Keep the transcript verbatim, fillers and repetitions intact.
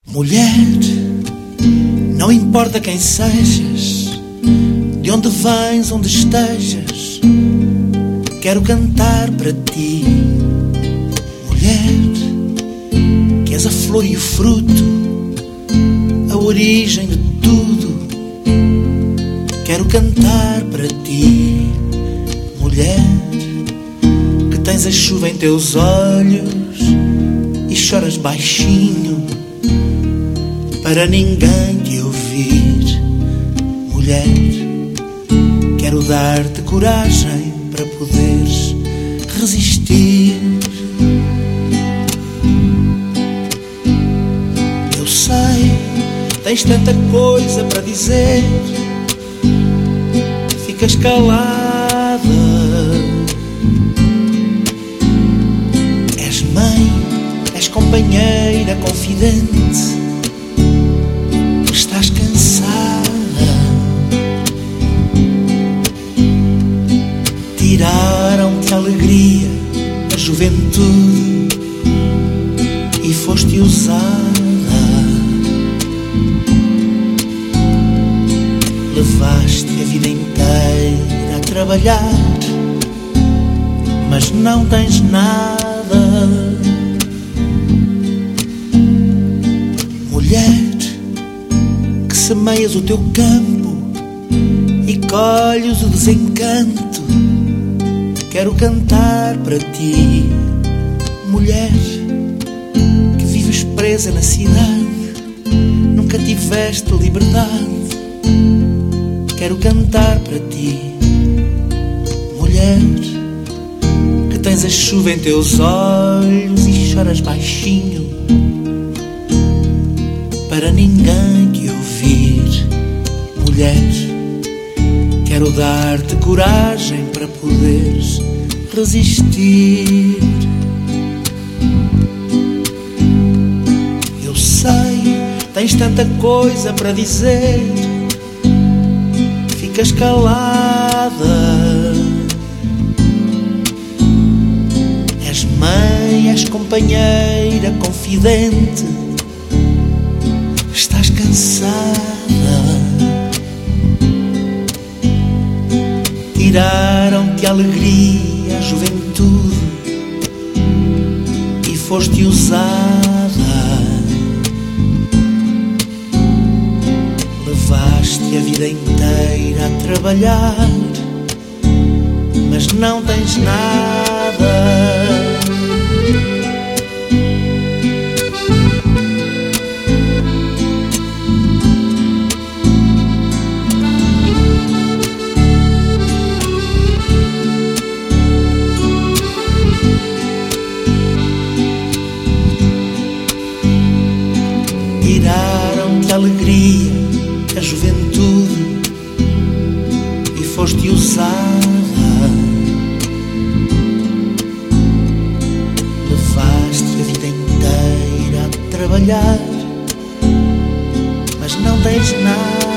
Mulher, não importa quem sejas, de onde vens, onde estejas, quero cantar para ti. Mulher, que és a flor e o fruto, a origem de tudo, quero cantar para ti. Mulher, que tens a chuva em teus olhos e choras baixinho para ninguém te ouvir. Mulher, quero dar-te coragem para poderes resistir. Eu sei, tens tanta coisa para dizer, ficas calada. És mãe, és companheira, confidente, estás cansada. Tiraram-te a alegria, a juventude, e foste usada. Levaste a vida inteira a trabalhar, mas não tens nada. Mulher, que semeias o teu campo e colhes o desencanto, quero cantar para ti. Mulher, que vives presa na cidade, nunca tiveste liberdade, quero cantar para ti. Mulher, que tens a chuva em teus olhos e choras baixinho para ninguém te ouvir. Mulher, quero dar-te coragem para poderes resistir. Eu sei, tens tanta coisa para dizer, ficas calada. És mãe, és companheira, confidente, estás cansada. Tiraram-te a alegria, a juventude, e foste usada. Levaste a vida inteira a trabalhar, mas não tens nada. Tiraram-te a alegria, a juventude, e foste usada. Levaste a vida inteira a trabalhar, mas não tens nada.